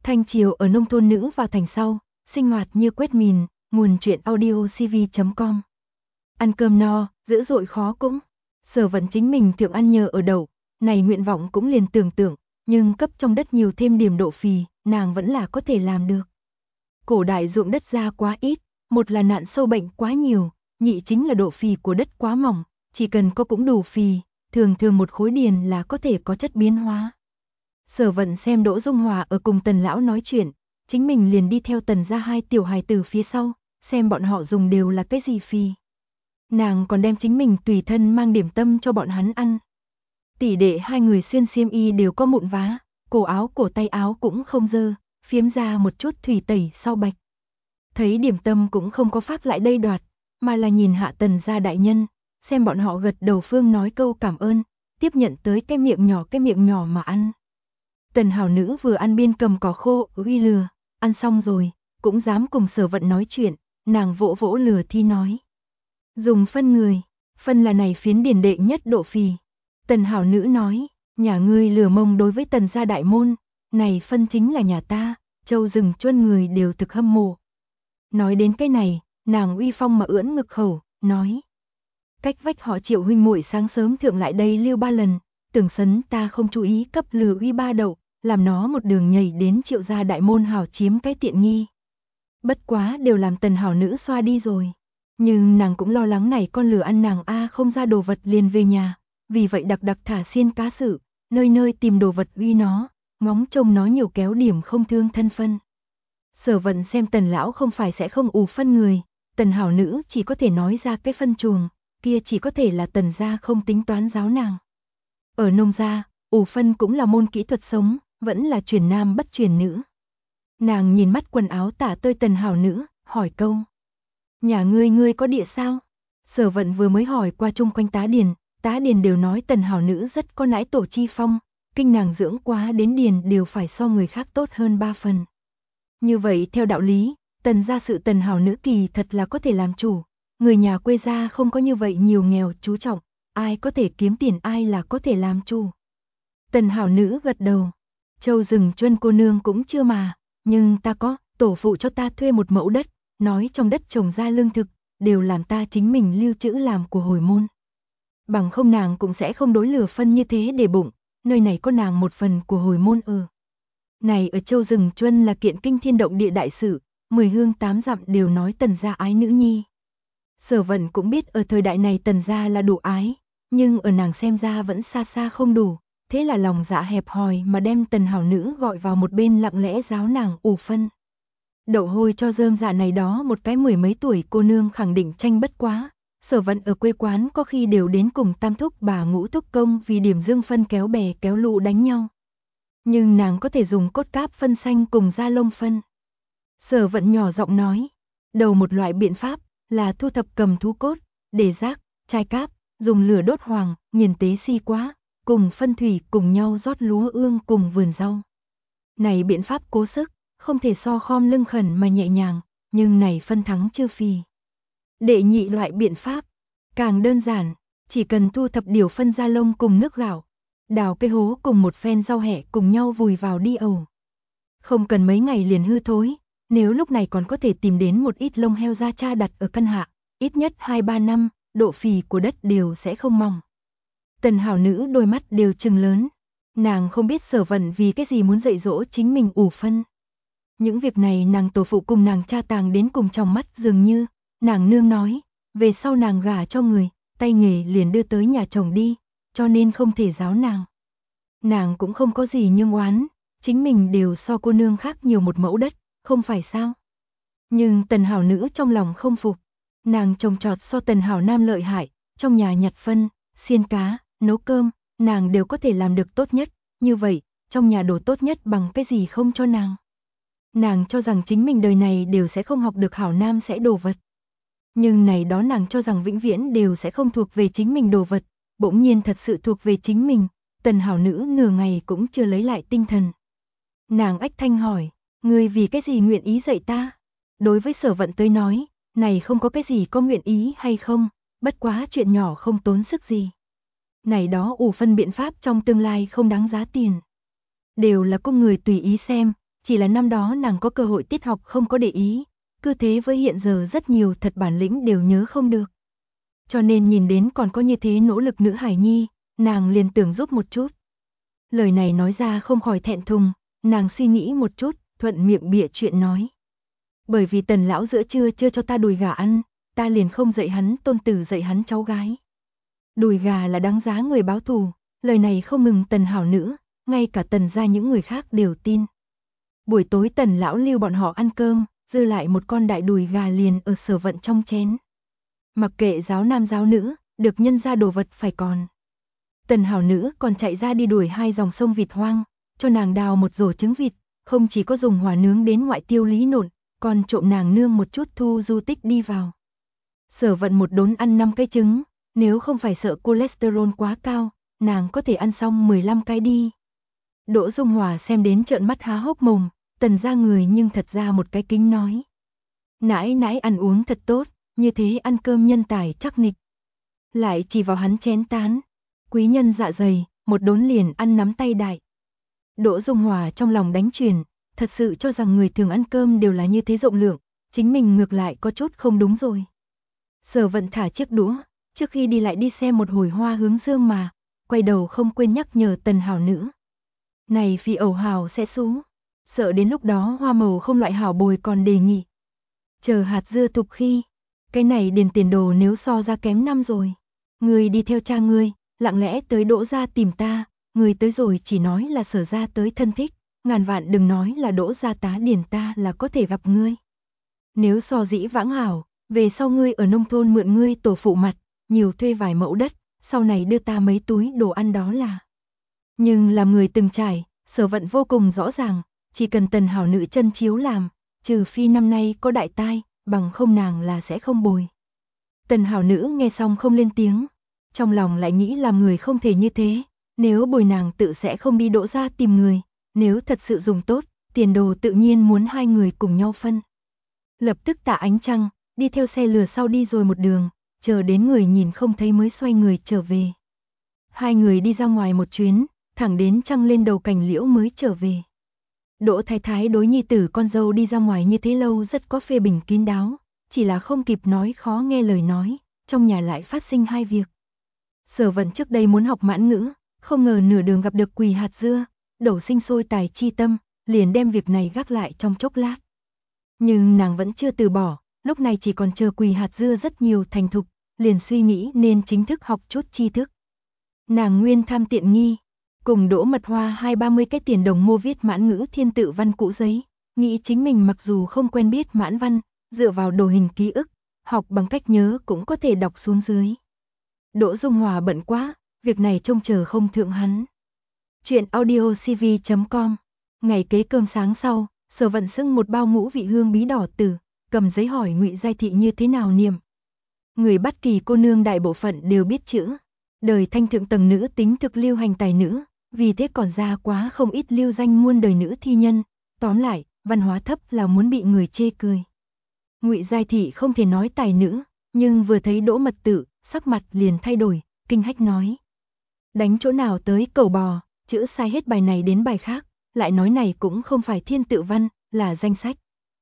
Thanh Triều ở nông thôn nữ vào thành sau, sinh hoạt như quét mìn, nguồn truyện audio cv.com. Ăn cơm no, dữ dội khó cũng. Sở Vận chính mình thượng ăn nhờ ở đậu, này nguyện vọng cũng liền tưởng tượng, nhưng cấp trong đất nhiều thêm điểm độ phì, nàng vẫn là có thể làm được. Cổ đại ruộng đất ra quá ít, một là nạn sâu bệnh quá nhiều, nhị chính là độ phì của đất quá mỏng, chỉ cần có cũng đủ phì, thường thường một khối điền là có thể có chất biến hóa. Sở Vận xem Đỗ Dung Hòa ở cùng Tần lão nói chuyện, chính mình liền đi theo Tần gia hai tiểu hài tử phía sau, xem bọn họ dùng đều là cái gì phì. Nàng còn đem chính mình tùy thân mang điểm tâm cho bọn hắn ăn. Tỷ đệ hai người xuyên xiêm y đều có mụn vá, cổ áo cổ tay áo cũng không dơ, phiếm ra một chút thủy tẩy sau bạch. Thấy điểm tâm cũng không có pháp lại đây đoạt, mà là nhìn hạ Tần gia đại nhân, xem bọn họ gật đầu phương nói câu cảm ơn, tiếp nhận tới cái miệng nhỏ mà ăn. Tần hảo nữ vừa ăn biên cầm cỏ khô, uy lừa, ăn xong rồi, cũng dám cùng Sở Vận nói chuyện, nàng vỗ vỗ lừa thi nói. Dùng phân người, phân là này phiến điển đệ nhất độ phì. Tần hảo nữ nói, nhà ngươi lừa mông đối với Tần gia đại môn, này phân chính là nhà ta, châu rừng chuân người đều thực hâm mộ. Nói đến cái này, nàng uy phong mà ưỡn ngực khẩu, nói. Cách vách họ Triệu huynh muội sáng sớm thượng lại đây lưu 3 lần, tưởng sấn ta không chú ý cấp lừa uy 3 đậu, làm nó một đường nhảy đến Triệu gia đại môn hảo chiếm cái tiện nghi. Bất quá đều làm Tần hảo nữ xoa đi rồi. Nhưng nàng cũng lo lắng này con lừa ăn nàng không ra đồ vật liền về nhà, vì vậy đặc thả xiên cá sự, nơi nơi tìm đồ vật uy nó, ngóng trông nó nhiều kéo điểm không thương thân phân. Sở Vận xem Tần lão không phải sẽ không ủ phân người, Tần hảo nữ chỉ có thể nói ra cái phân chuồng, kia chỉ có thể là Tần gia không tính toán giáo nàng. Ở nông gia, ủ phân cũng là môn kỹ thuật sống, vẫn là truyền nam bất truyền nữ. Nàng nhìn mắt quần áo tả tơi Tần hảo nữ, hỏi câu. Nhà ngươi có địa sao? Sở Vận vừa mới hỏi qua chung quanh tá điền đều nói Tần hảo nữ rất có nãi tổ chi phong, kinh nàng dưỡng quá đến điền đều phải so người khác tốt hơn 3 phần. Như vậy theo đạo lý, Tần gia sự Tần hảo nữ kỳ thật là có thể làm chủ, người nhà quê gia không có như vậy nhiều nghèo chú trọng, ai có thể kiếm tiền ai là có thể làm chủ. Tần hảo nữ gật đầu, châu rừng chuân cô nương cũng chưa mà, nhưng ta có, tổ phụ cho ta thuê một mẫu đất, nói trong đất trồng ra lương thực, đều làm ta chính mình lưu trữ làm của hồi môn. Bằng không nàng cũng sẽ không đối lừa phân như thế để bụng, nơi này có nàng một phần của hồi môn Này ở châu rừng chuân là kiện kinh thiên động địa đại sự, 10 hương 8 dặm đều nói Tần gia ái nữ nhi. Sở Vận cũng biết ở thời đại này Tần gia là đủ ái, nhưng ở nàng xem ra vẫn xa xa không đủ, thế là lòng dạ hẹp hòi mà đem Tần hảo nữ gọi vào một bên lặng lẽ giáo nàng ủ phân. Đậu hôi cho rơm dạ này đó một cái 10 mấy tuổi cô nương khẳng định tranh bất quá, Sở Vận ở quê quán có khi đều đến cùng tam thúc bà ngũ thúc công vì điểm dương phân kéo bè kéo lũ đánh nhau. Nhưng nàng có thể dùng cốt cáp phân xanh cùng da lông phân. Sở Vận nhỏ giọng nói, đầu một loại biện pháp là thu thập cầm thú cốt, để rác, chai cáp, dùng lửa đốt hoàng, nghiền tế si quá, cùng phân thủy cùng nhau rót lúa ương cùng vườn rau. Này biện pháp cố sức, không thể so khom lưng khẩn mà nhẹ nhàng, nhưng này phân thắng chưa phì. Đệ nhị loại biện pháp, càng đơn giản, chỉ cần thu thập điều phân da lông cùng nước gạo, đào cái hố cùng một phen rau hẹ cùng nhau vùi vào đi ầu. Không cần mấy ngày liền hư thối, nếu lúc này còn có thể tìm đến một ít lông heo da cha đặt ở căn hạ, ít nhất 2-3 năm, độ phì của đất đều sẽ không mỏng. Tần hảo nữ đôi mắt đều trừng lớn, nàng không biết Sở Vận vì cái gì muốn dạy dỗ chính mình ủ phân. Những việc này nàng tổ phụ cùng nàng cha tàng đến cùng trong mắt dường như, nàng nương nói, về sau nàng gả cho người, tay nghề liền đưa tới nhà chồng đi, cho nên không thể giáo nàng. Nàng cũng không có gì nhưng oán, chính mình đều so cô nương khác nhiều một mẫu đất, không phải sao. Nhưng Tần hảo nữ trong lòng không phục, nàng trồng trọt so Tần hảo nam lợi hại, trong nhà nhặt phân, xiên cá, nấu cơm, nàng đều có thể làm được tốt nhất, như vậy, trong nhà đồ tốt nhất bằng cái gì không cho nàng. Nàng cho rằng chính mình đời này đều sẽ không học được hảo nam sẽ đồ vật. Nhưng này đó nàng cho rằng vĩnh viễn đều sẽ không thuộc về chính mình đồ vật, bỗng nhiên thật sự thuộc về chính mình, Tần hảo nữ nửa ngày cũng chưa lấy lại tinh thần. Nàng ách thanh hỏi, ngươi vì cái gì nguyện ý dạy ta? Đối với Sở Vận tới nói, này không có cái gì có nguyện ý hay không, bất quá chuyện nhỏ không tốn sức gì. Này đó ủ phân biện pháp trong tương lai không đáng giá tiền. Đều là cung người tùy ý xem, chỉ là năm đó nàng có cơ hội tiết học không có để ý, cứ thế với hiện giờ rất nhiều thật bản lĩnh đều nhớ không được. Cho nên nhìn đến còn có như thế nỗ lực nữ hài nhi, nàng liền tưởng giúp một chút. Lời này nói ra không khỏi thẹn thùng, nàng suy nghĩ một chút, thuận miệng bịa chuyện nói. Bởi vì Tần lão giữa trưa chưa cho ta đùi gà ăn, ta liền không dạy hắn tôn tử dạy hắn cháu gái. Đùi gà là đáng giá người báo thù, lời này không ngừng Tần hảo nữ, ngay cả Tần gia những người khác đều tin. Buổi tối Tần lão lưu bọn họ ăn cơm, dư lại một con đại đùi gà liền ở Sở Vận trong chén. Mặc kệ giáo nam giáo nữ, được nhân ra đồ vật phải còn. Tần hảo nữ còn chạy ra đi đuổi 2 dòng sông vịt hoang, cho nàng đào một rổ trứng vịt, không chỉ có dùng hỏa nướng đến ngoại tiêu lý nộn, còn trộm nàng nương một chút thu du tích đi vào. Sở Vận một đốn ăn 5 cái trứng, nếu không phải sợ cholesterol quá cao, nàng có thể ăn xong 15 cái đi. Đỗ Dung Hòa xem đến trợn mắt há hốc mồm, Tần ra người nhưng thật ra một cái kính nói. Nãi nãi ăn uống thật tốt, như thế ăn cơm nhân tài chắc nịch. Lại chỉ vào hắn chén tán, quý nhân dạ dày, một đốn liền ăn nắm tay đại. Đỗ Dung Hòa trong lòng đánh chuyền, thật sự cho rằng người thường ăn cơm đều là như thế rộng lượng, chính mình ngược lại có chút không đúng rồi. Sở Vận thả chiếc đũa, trước khi đi lại đi xem một hồi hoa hướng dương mà, quay đầu không quên nhắc nhở Tần hảo nữ. Này phi ẩu hào sẽ xú, sợ đến lúc đó hoa màu không loại hảo bồi còn đề nghị. Chờ hạt dưa thục khi, cái này điền tiền đồ nếu so ra kém năm rồi. Người đi theo cha ngươi, lặng lẽ tới Đỗ gia tìm ta, người tới rồi chỉ nói là Sở gia tới thân thích, ngàn vạn đừng nói là Đỗ gia tá điền ta là có thể gặp ngươi. Nếu so dĩ vãng hảo, về sau ngươi ở nông thôn mượn ngươi tổ phụ mặt, nhiều thuê vài mẫu đất, sau này đưa ta mấy túi đồ ăn đó là. Nhưng làm người từng trải, Sở Vận vô cùng rõ ràng, chỉ cần Tần hảo nữ chân chiếu làm, trừ phi năm nay có đại tai, bằng không nàng là sẽ không bồi. Tần hảo nữ nghe xong không lên tiếng, trong lòng lại nghĩ làm người không thể như thế, nếu bồi nàng tự sẽ không đi Đỗ gia tìm người, nếu thật sự dùng tốt, tiền đồ tự nhiên muốn hai người cùng nhau phân. Lập tức Tạ Ánh Trăng, đi theo xe lừa sau đi rồi một đường, chờ đến người nhìn không thấy mới xoay người trở về. Hai người đi ra ngoài một chuyến, thẳng đến trăng lên đầu cành liễu mới trở về. Đỗ Thái Thái đối nhi tử con dâu đi ra ngoài như thế lâu rất có phê bình kín đáo, chỉ là không kịp nói khó nghe lời nói, trong nhà lại phát sinh hai việc. Sở Vận trước đây muốn học mãn ngữ, không ngờ nửa đường gặp được quỳ hạt dưa, đổ sinh sôi tài chi tâm, liền đem việc này gác lại trong chốc lát. Nhưng nàng vẫn chưa từ bỏ, lúc này chỉ còn chờ quỳ hạt dưa rất nhiều thành thục, liền suy nghĩ nên chính thức học chút tri thức. Nàng nguyên tham tiện nghi, cùng Đỗ Mật Hoa 20-30 cái tiền đồng mua viết mãn ngữ thiên tự văn cũ giấy, nghĩ chính mình mặc dù không quen biết mãn văn, dựa vào đồ hình ký ức, học bằng cách nhớ cũng có thể đọc xuống dưới. Đỗ Dung Hòa bận quá, việc này trông chờ không thượng hắn. Chuyện audiocv.com. Ngày kế cơm sáng sau, Sở Vận xưng một bao ngũ vị hương bí đỏ tử, cầm giấy hỏi Ngụy Giai Thị như thế nào niệm. Người Bất Kỳ cô nương đại bộ phận đều biết chữ. Đời thanh thượng tầng nữ tính thực lưu hành tài nữ, vì thế còn ra quá không ít lưu danh muôn đời nữ thi nhân. Tóm lại, văn hóa thấp là muốn bị người chê cười. Ngụy Giai Thị không thể nói tài nữ, nhưng vừa thấy Đỗ Mật Tự, sắc mặt liền thay đổi, kinh hách nói. Đánh chỗ nào tới cẩu bò, chữ sai hết bài này đến bài khác, lại nói này cũng không phải thiên tự văn, là danh sách.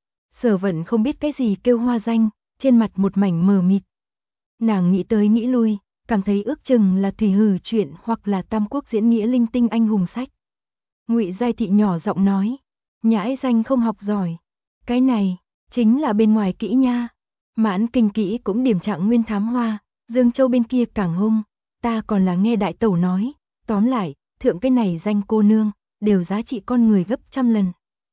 Sở Vận không biết cái gì kêu hoa danh, trên mặt một mảnh mờ mịt. Nàng nghĩ tới nghĩ lui, cảm thấy ước chừng là thủy hử chuyện hoặc là Tam Quốc diễn nghĩa linh tinh anh hùng sách. Ngụy Giai Thị nhỏ giọng nói, nhãi danh không học giỏi, cái này chính là bên ngoài kỹ nha. Mãn Kinh kỹ cũng điểm trạng nguyên thám hoa, Dương Châu bên kia càng hung, ta còn là nghe đại tẩu nói, tóm lại, thượng cái này danh cô nương, đều giá trị con người gấp trăm lần.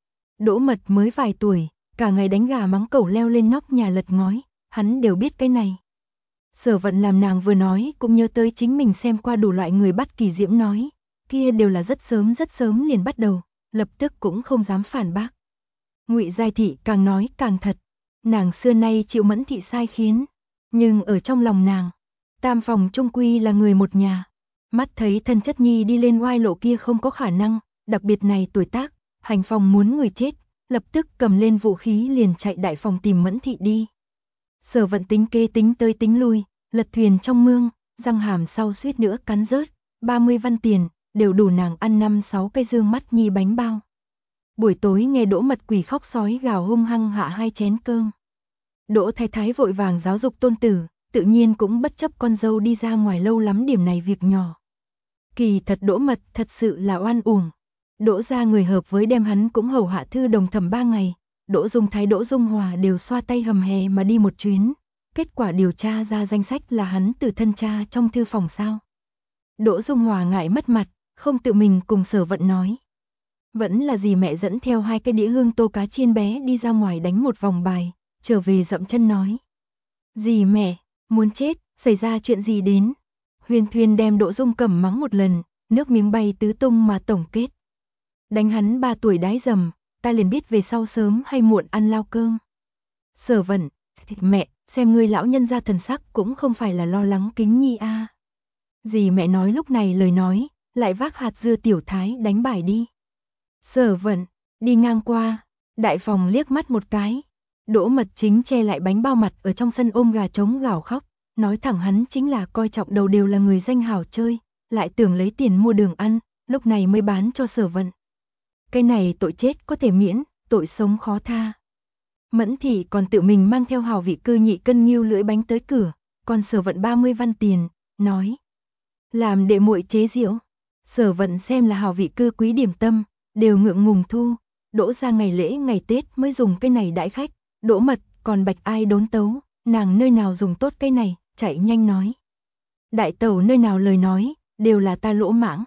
Đỗ Mật mới vài tuổi, cả ngày đánh gà mắng cẩu leo lên nóc nhà lật ngói, hắn đều biết cái này. Sở Vận làm nàng vừa nói cũng nhớ tới chính mình xem qua đủ loại người bắt kỳ diễm nói, kia đều là rất sớm liền bắt đầu, lập tức cũng không dám phản bác. Ngụy Giai Thị càng nói càng thật, nàng xưa nay chịu mẫn thị sai khiến, nhưng ở trong lòng nàng, tam phòng trung quy là người một nhà, mắt thấy thân chất nhi đi lên oai lộ kia không có khả năng, đặc biệt này tuổi tác, hành phòng muốn người chết, lập tức cầm lên vũ khí liền chạy đại phòng tìm mẫn thị đi. Sở Vận tính kế tính tới tính lui, lật thuyền trong mương, răng hàm sau suýt nữa cắn rớt, 30 văn tiền, đều đủ nàng ăn 5-6 cái dương mắt nhi bánh bao. Buổi tối nghe Đỗ Mật quỷ khóc sói gào hung hăng hạ 2 chén cơm. Đỗ Thái Thái vội vàng giáo dục tôn tử, tự nhiên cũng bất chấp con dâu đi ra ngoài lâu lắm điểm này việc nhỏ. Kỳ thật Đỗ Mật thật sự là oan uổng. Đỗ gia người hợp với đem hắn cũng hầu hạ thư đồng thẩm 3 ngày, Đỗ Dung Thái Đỗ Dung Hòa đều xoa tay hầm hè mà đi một chuyến. Kết quả điều tra ra danh sách là hắn từ thân cha trong thư phòng sao. Đỗ Dung Hòa ngại mất mặt, không tự mình cùng Sở Vận nói. Vẫn là dì mẹ dẫn theo 2 cái đĩa hương tô cá chiên bé đi ra ngoài đánh một vòng bài, trở về dậm chân nói. Dì mẹ, muốn chết, xảy ra chuyện gì đến? Huyên Thuyên đem Đỗ Dung Cẩm mắng một lần, nước miếng bay tứ tung mà tổng kết. Đánh hắn 3 tuổi đái dầm, ta liền biết về sau sớm hay muộn ăn lao cơm. Sở Vận, mẹ, xem ngươi lão nhân ra thần sắc cũng không phải là lo lắng Kính Nhi a. Dì mẹ nói lúc này lời nói, lại vác hạt dưa tiểu thái đánh bài đi. Sở Vận, đi ngang qua, đại phòng liếc mắt một cái. Đỗ Mật chính che lại bánh bao mặt ở trong sân ôm gà trống gào khóc, nói thẳng hắn chính là coi trọng đầu đều là người danh hào chơi, lại tưởng lấy tiền mua đường ăn, lúc này mới bán cho Sở Vận. Cái này tội chết có thể miễn, tội sống khó tha. Mẫn Thị còn tự mình mang theo Hào Vị Cư nhị cân nghêu lưỡi bánh tới cửa, còn Sở Vận 30 văn tiền, nói. Làm đệ muội chế giễu. Sở Vận xem là Hào Vị Cư quý điểm tâm, đều ngượng ngùng thu, Đỗ ra ngày lễ ngày Tết mới dùng cái này đãi khách, Đỗ Mật còn bạch ai đốn tấu, nàng nơi nào dùng tốt cái này, chạy nhanh nói. Đại tẩu nơi nào lời nói, đều là ta lỗ mãng.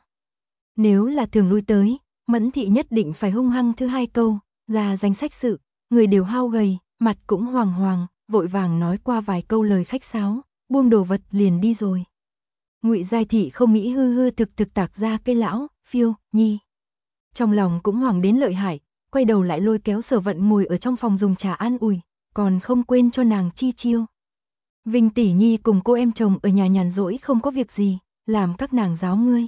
Nếu là thường lui tới, Mẫn Thị nhất định phải hung hăng thứ 2 câu, ra danh sách sự, người đều hao gầy, mặt cũng hoàng hoàng, vội vàng nói qua vài câu lời khách sáo, buông đồ vật liền đi rồi. Ngụy Giai Thị không nghĩ hư hư thực thực tạc ra cái lão, Phiêu, Nhi. Trong lòng cũng hoảng đến lợi hại, quay đầu lại lôi kéo Sở Vận ngồi ở trong phòng dùng trà an ủi, còn không quên cho nàng chi chiêu. Vinh tỷ nhi cùng cô em chồng ở nhà nhàn rỗi không có việc gì, làm các nàng giáo ngươi.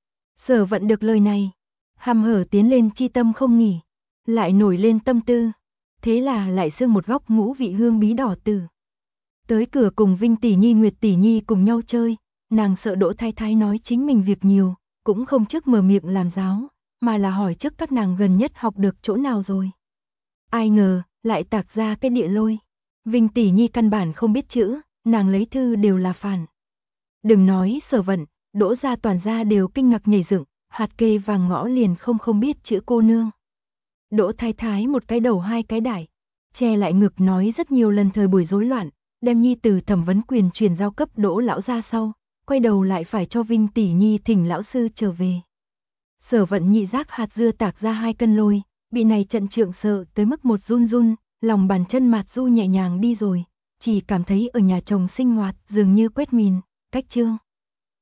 Sở Vận được lời này, hàm hở tiến lên chi tâm không nghỉ, lại nổi lên tâm tư, thế là lại xương một góc ngũ vị hương bí đỏ tử. Tới cửa cùng Vinh tỷ nhi Nguyệt tỷ nhi cùng nhau chơi, nàng sợ Đỗ Thái Thái nói chính mình việc nhiều, cũng không trước mở miệng làm giáo, mà là hỏi trước các nàng gần nhất học được chỗ nào rồi. Ai ngờ, lại tạc ra cái địa lôi. Vinh tỷ nhi căn bản không biết chữ, nàng lấy thư đều là phản. Đừng nói Sở Vận, Đỗ gia toàn gia đều kinh ngạc nhảy dựng, hạt kê vàng ngõ liền không biết chữ cô nương. Đỗ Thái Thái một cái đầu 2 cái đại, che lại ngực nói rất nhiều lần thời buổi rối loạn, đem nhi từ thẩm vấn quyền truyền giao cấp Đỗ lão gia sau, quay đầu lại phải cho Vinh tỷ nhi thỉnh lão sư trở về. Sở Vận nhị giác hạt dưa tạc ra 2 cân lôi, bị này trận trượng sợ tới mức một run run, lòng bàn chân mạt du nhẹ nhàng đi rồi, chỉ cảm thấy ở nhà chồng sinh hoạt dường như quét mìn, cách chương.